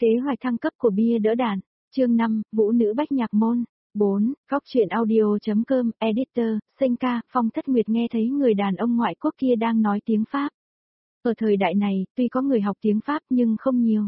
Kế hoạch thăng cấp của bia đỡ đạn. Chương 5, Vũ nữ Bách Nhạc Môn. 4. Góc truyện audio.com, editor, Senka, Phong Thất Nguyệt nghe thấy người đàn ông ngoại quốc kia đang nói tiếng Pháp. Ở thời đại này, tuy có người học tiếng Pháp nhưng không nhiều.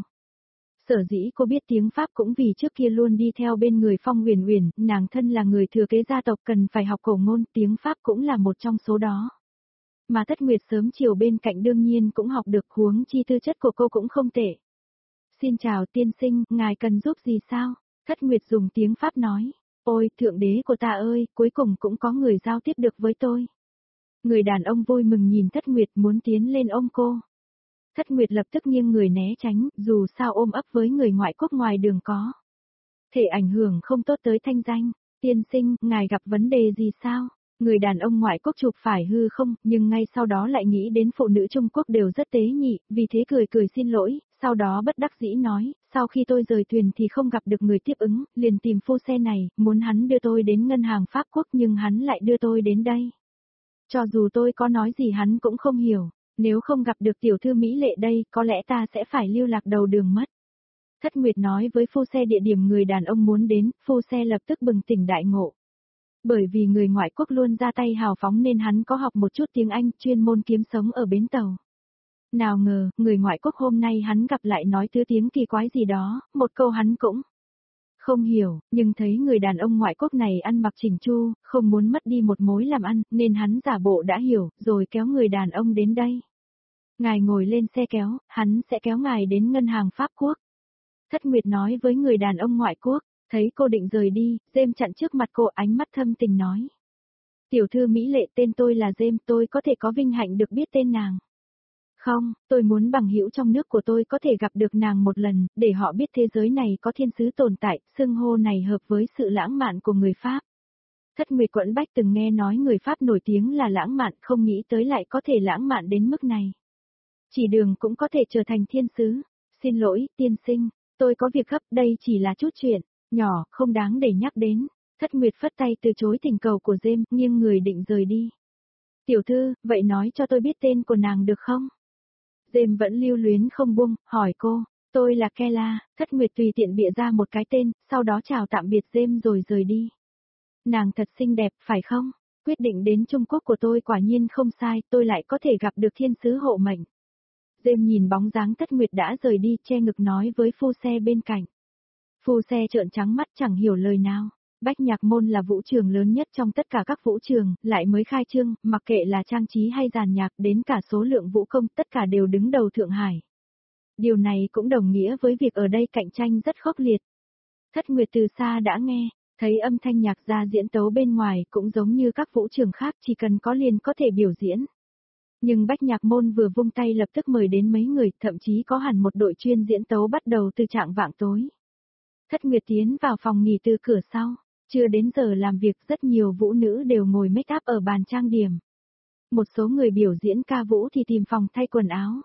Sở dĩ cô biết tiếng Pháp cũng vì trước kia luôn đi theo bên người Phong Uyển Uyển, nàng thân là người thừa kế gia tộc cần phải học cổ ngôn, tiếng Pháp cũng là một trong số đó. Mà Thất Nguyệt sớm chiều bên cạnh đương nhiên cũng học được, huống chi tư chất của cô cũng không tệ. Xin chào tiên sinh, ngài cần giúp gì sao? Thất Nguyệt dùng tiếng Pháp nói. Ôi, thượng đế của ta ơi, cuối cùng cũng có người giao tiếp được với tôi. Người đàn ông vui mừng nhìn Thất Nguyệt muốn tiến lên ôm cô. Thất Nguyệt lập tức nghiêng người né tránh, dù sao ôm ấp với người ngoại quốc ngoài đường có thể ảnh hưởng không tốt tới thanh danh. Tiên sinh, ngài gặp vấn đề gì sao? Người đàn ông ngoại quốc chụp phải hư không, nhưng ngay sau đó lại nghĩ đến phụ nữ Trung Quốc đều rất tế nhị, vì thế cười cười xin lỗi, sau đó bất đắc dĩ nói, sau khi tôi rời thuyền thì không gặp được người tiếp ứng, liền tìm phu xe này, muốn hắn đưa tôi đến ngân hàng Pháp Quốc nhưng hắn lại đưa tôi đến đây. Cho dù tôi có nói gì hắn cũng không hiểu, nếu không gặp được tiểu thư Mỹ Lệ đây, có lẽ ta sẽ phải lưu lạc đầu đường mất. Thất Nguyệt nói với phu xe địa điểm người đàn ông muốn đến, phu xe lập tức bừng tỉnh đại ngộ. Bởi vì người ngoại quốc luôn ra tay hào phóng nên hắn có học một chút tiếng Anh, chuyên môn kiếm sống ở bến tàu. Nào ngờ, người ngoại quốc hôm nay hắn gặp lại nói thứ tiếng kỳ quái gì đó, một câu hắn cũng không hiểu, nhưng thấy người đàn ông ngoại quốc này ăn mặc chỉnh chu, không muốn mất đi một mối làm ăn, nên hắn giả bộ đã hiểu, rồi kéo người đàn ông đến đây. Ngài ngồi lên xe kéo, hắn sẽ kéo ngài đến ngân hàng Pháp Quốc. Thất Nguyệt nói với người đàn ông ngoại quốc. Thấy cô định rời đi, James chặn trước mặt cô, ánh mắt thâm tình nói. Tiểu thư Mỹ Lệ, tên tôi là James, tôi có thể có vinh hạnh được biết tên nàng. Không, tôi muốn bằng hữu trong nước của tôi có thể gặp được nàng một lần, để họ biết thế giới này có thiên sứ tồn tại, xưng hô này hợp với sự lãng mạn của người Pháp. Thất Nguyệt Quẫn Bách từng nghe nói người Pháp nổi tiếng là lãng mạn, không nghĩ tới lại có thể lãng mạn đến mức này. Chỉ đường cũng có thể trở thành thiên sứ. Xin lỗi, tiên sinh, tôi có việc gấp, đây chỉ là chút chuyện nhỏ, không đáng để nhắc đến. Thất Nguyệt phất tay từ chối thỉnh cầu của James, nghiêng người định rời đi. Tiểu thư, vậy nói cho tôi biết tên của nàng được không? James vẫn lưu luyến không buông, hỏi cô. Tôi là Kela. Thất Nguyệt tùy tiện bịa ra một cái tên, sau đó chào tạm biệt James rồi rời đi. Nàng thật xinh đẹp, phải không? Quyết định đến Trung Quốc của tôi quả nhiên không sai, tôi lại có thể gặp được thiên sứ hộ mệnh. James nhìn bóng dáng Thất Nguyệt đã rời đi, che ngực nói với phu xe bên cạnh. Phu xe trợn trắng mắt chẳng hiểu lời nào. Bách Nhạc Môn là vũ trường lớn nhất trong tất cả các vũ trường, lại mới khai trương, mặc kệ là trang trí hay dàn nhạc, đến cả số lượng vũ công, tất cả đều đứng đầu Thượng Hải. Điều này cũng đồng nghĩa với việc ở đây cạnh tranh rất khốc liệt. Thất Nguyệt từ xa đã nghe, thấy âm thanh nhạc gia diễn tấu bên ngoài cũng giống như các vũ trường khác, chỉ cần có liền có thể biểu diễn. Nhưng Bách Nhạc Môn vừa vung tay lập tức mời đến mấy người, thậm chí có hẳn một đội chuyên diễn tấu bắt đầu từ trạng vạng tối. Thất Nguyệt tiến vào phòng nghỉ từ cửa sau, chưa đến giờ làm việc, rất nhiều vũ nữ đều ngồi make up ở bàn trang điểm. Một số người biểu diễn ca vũ thì tìm phòng thay quần áo.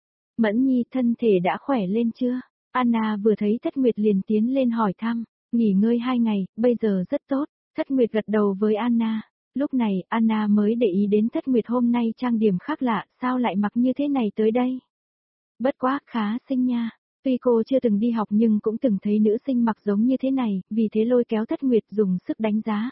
Mẫn Nhi, thân thể đã khỏe lên chưa? Anna vừa thấy Thất Nguyệt liền tiến lên hỏi thăm, nghỉ ngơi 2 ngày, bây giờ rất tốt. Thất Nguyệt gật đầu với Anna. Lúc này, Anna mới để ý đến Thất Nguyệt hôm nay trang điểm khác lạ, sao lại mặc như thế này tới đây? Bất quá, khá xinh nha. Tuy cô chưa từng đi học nhưng cũng từng thấy nữ sinh mặc giống như thế này, vì thế lôi kéo Thất Nguyệt dùng sức đánh giá.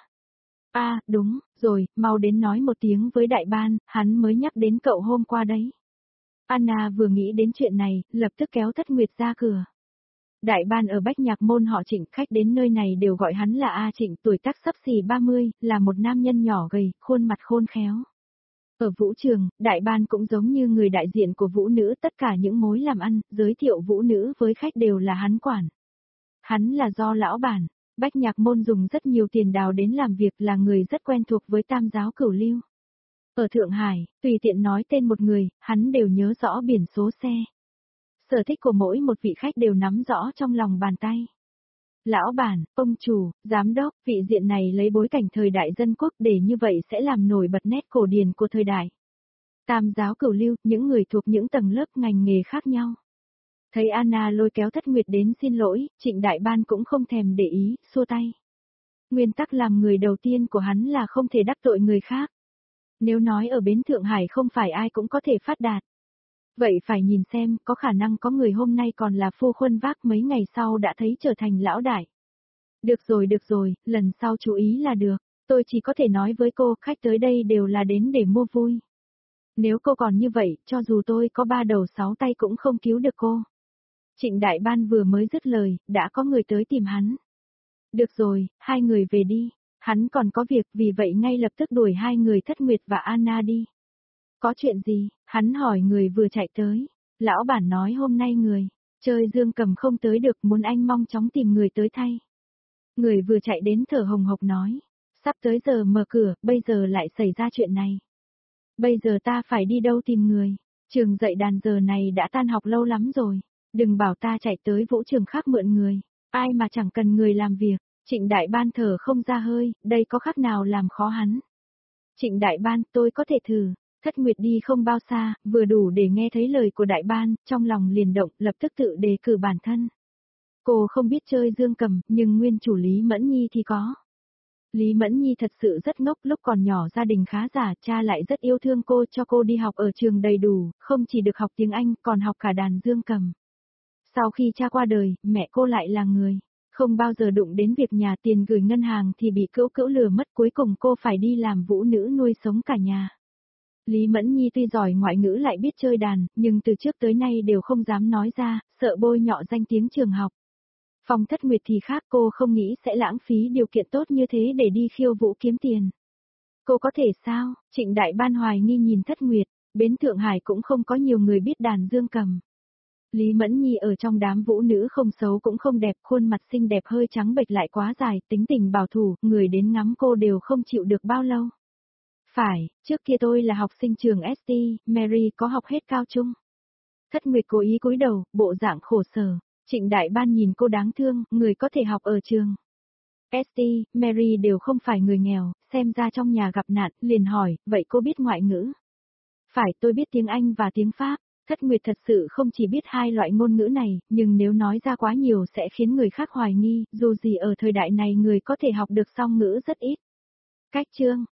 Đúng, rồi, mau đến nói một tiếng với đại ban, hắn mới nhắc đến cậu hôm qua đấy. Anna vừa nghĩ đến chuyện này, lập tức kéo Thất Nguyệt ra cửa. Đại ban ở Bách Nhạc Môn họ Trịnh, khách đến nơi này đều gọi hắn là A Trịnh, tuổi tác sắp xỉ 30, là một nam nhân nhỏ gầy, khuôn mặt khôn khéo. Ở vũ trường, đại ban cũng giống như người đại diện của vũ nữ, tất cả những mối làm ăn, giới thiệu vũ nữ với khách đều là hắn quản. Hắn là do lão bản, Bách Nhạc Môn dùng rất nhiều tiền đào đến làm việc, là người rất quen thuộc với tam giáo cửu lưu. Ở Thượng Hải, tùy tiện nói tên một người, hắn đều nhớ rõ biển số xe. Sở thích của mỗi một vị khách đều nắm rõ trong lòng bàn tay. Lão bản, ông chủ, giám đốc, vị diện này lấy bối cảnh thời đại dân quốc để như vậy sẽ làm nổi bật nét cổ điển của thời đại. Tam giáo cửu lưu, những người thuộc những tầng lớp ngành nghề khác nhau. Thấy Anna lôi kéo Thất Nguyệt đến xin lỗi, Trịnh đại ban cũng không thèm để ý, xua tay. Nguyên tắc làm người đầu tiên của hắn là không thể đắc tội người khác. Nếu nói ở bến Thượng Hải không phải ai cũng có thể phát đạt. Vậy phải nhìn xem, có khả năng có người hôm nay còn là phu khuân vác mấy ngày sau đã thấy trở thành lão đại. Được rồi, lần sau chú ý là được. Tôi chỉ có thể nói với cô, khách tới đây đều là đến để mua vui. Nếu cô còn như vậy, cho dù tôi có 3 đầu 6 tay cũng không cứu được cô. Trịnh Đại Ban vừa mới dứt lời, đã có người tới tìm hắn. Được rồi, hai người về đi. Hắn còn có việc, vì vậy ngay lập tức đuổi hai người Thất Nguyệt và Anna đi. Có chuyện gì? Hắn hỏi người vừa chạy tới. Lão bản nói hôm nay người chơi Dương Cầm không tới được, muốn anh mong chóng tìm người tới thay. Người vừa chạy đến thở hồng hộc nói. Sắp tới giờ mở cửa, bây giờ lại xảy ra chuyện này. Bây giờ ta phải đi đâu tìm người? Trường dạy đàn giờ này đã tan học lâu lắm rồi. Đừng bảo ta chạy tới vũ trường khác mượn người. Ai mà chẳng cần người làm việc. Trịnh Đại Ban thở không ra hơi, đây có khác nào làm khó hắn. Trịnh Đại Ban, tôi có thể thử. Thất Nguyệt đi không bao xa, vừa đủ để nghe thấy lời của Đại Ban, trong lòng liền động, lập tức tự đề cử bản thân. Cô không biết chơi Dương Cầm, nhưng nguyên chủ Lý Mẫn Nhi thì có. Lý Mẫn Nhi thật sự rất ngốc, lúc còn nhỏ gia đình khá giả, cha lại rất yêu thương cô, cho cô đi học ở trường đầy đủ, không chỉ được học tiếng Anh, còn học cả đàn Dương Cầm. Sau khi cha qua đời, mẹ cô lại là người không bao giờ đụng đến việc nhà, tiền gửi ngân hàng thì bị cữu cữu lừa mất, cuối cùng cô phải đi làm vũ nữ nuôi sống cả nhà. Lý Mẫn Nhi tuy giỏi ngoại ngữ lại biết chơi đàn, nhưng từ trước tới nay đều không dám nói ra, sợ bôi nhọ danh tiếng trường học. Phong Thất Nguyệt thì khác, cô không nghĩ sẽ lãng phí điều kiện tốt như thế để đi khiêu vũ kiếm tiền. Cô có thể sao? Trịnh Đại Ban hoài nghi nhìn Thất Nguyệt, bến Thượng Hải cũng không có nhiều người biết đàn Dương Cầm. Lý Mẫn Nhi ở trong đám vũ nữ không xấu cũng không đẹp, khuôn mặt xinh đẹp hơi trắng bệch lại quá dài, tính tình bảo thủ, người đến ngắm cô đều không chịu được bao lâu. Phải, trước kia tôi là học sinh trường ST, Mary có học hết cao trung. Thất Nguyệt cố ý cúi đầu, bộ dạng khổ sở. Trịnh Đại Ban nhìn cô đáng thương, người có thể học ở trường ST, Mary đều không phải người nghèo, xem ra trong nhà gặp nạn, liền hỏi, vậy cô biết ngoại ngữ? Phải, tôi biết tiếng Anh và tiếng Pháp. Thất Nguyệt thật sự không chỉ biết hai loại ngôn ngữ này, nhưng nếu nói ra quá nhiều sẽ khiến người khác hoài nghi, dù gì ở thời đại này người có thể học được song ngữ rất ít. Cách chương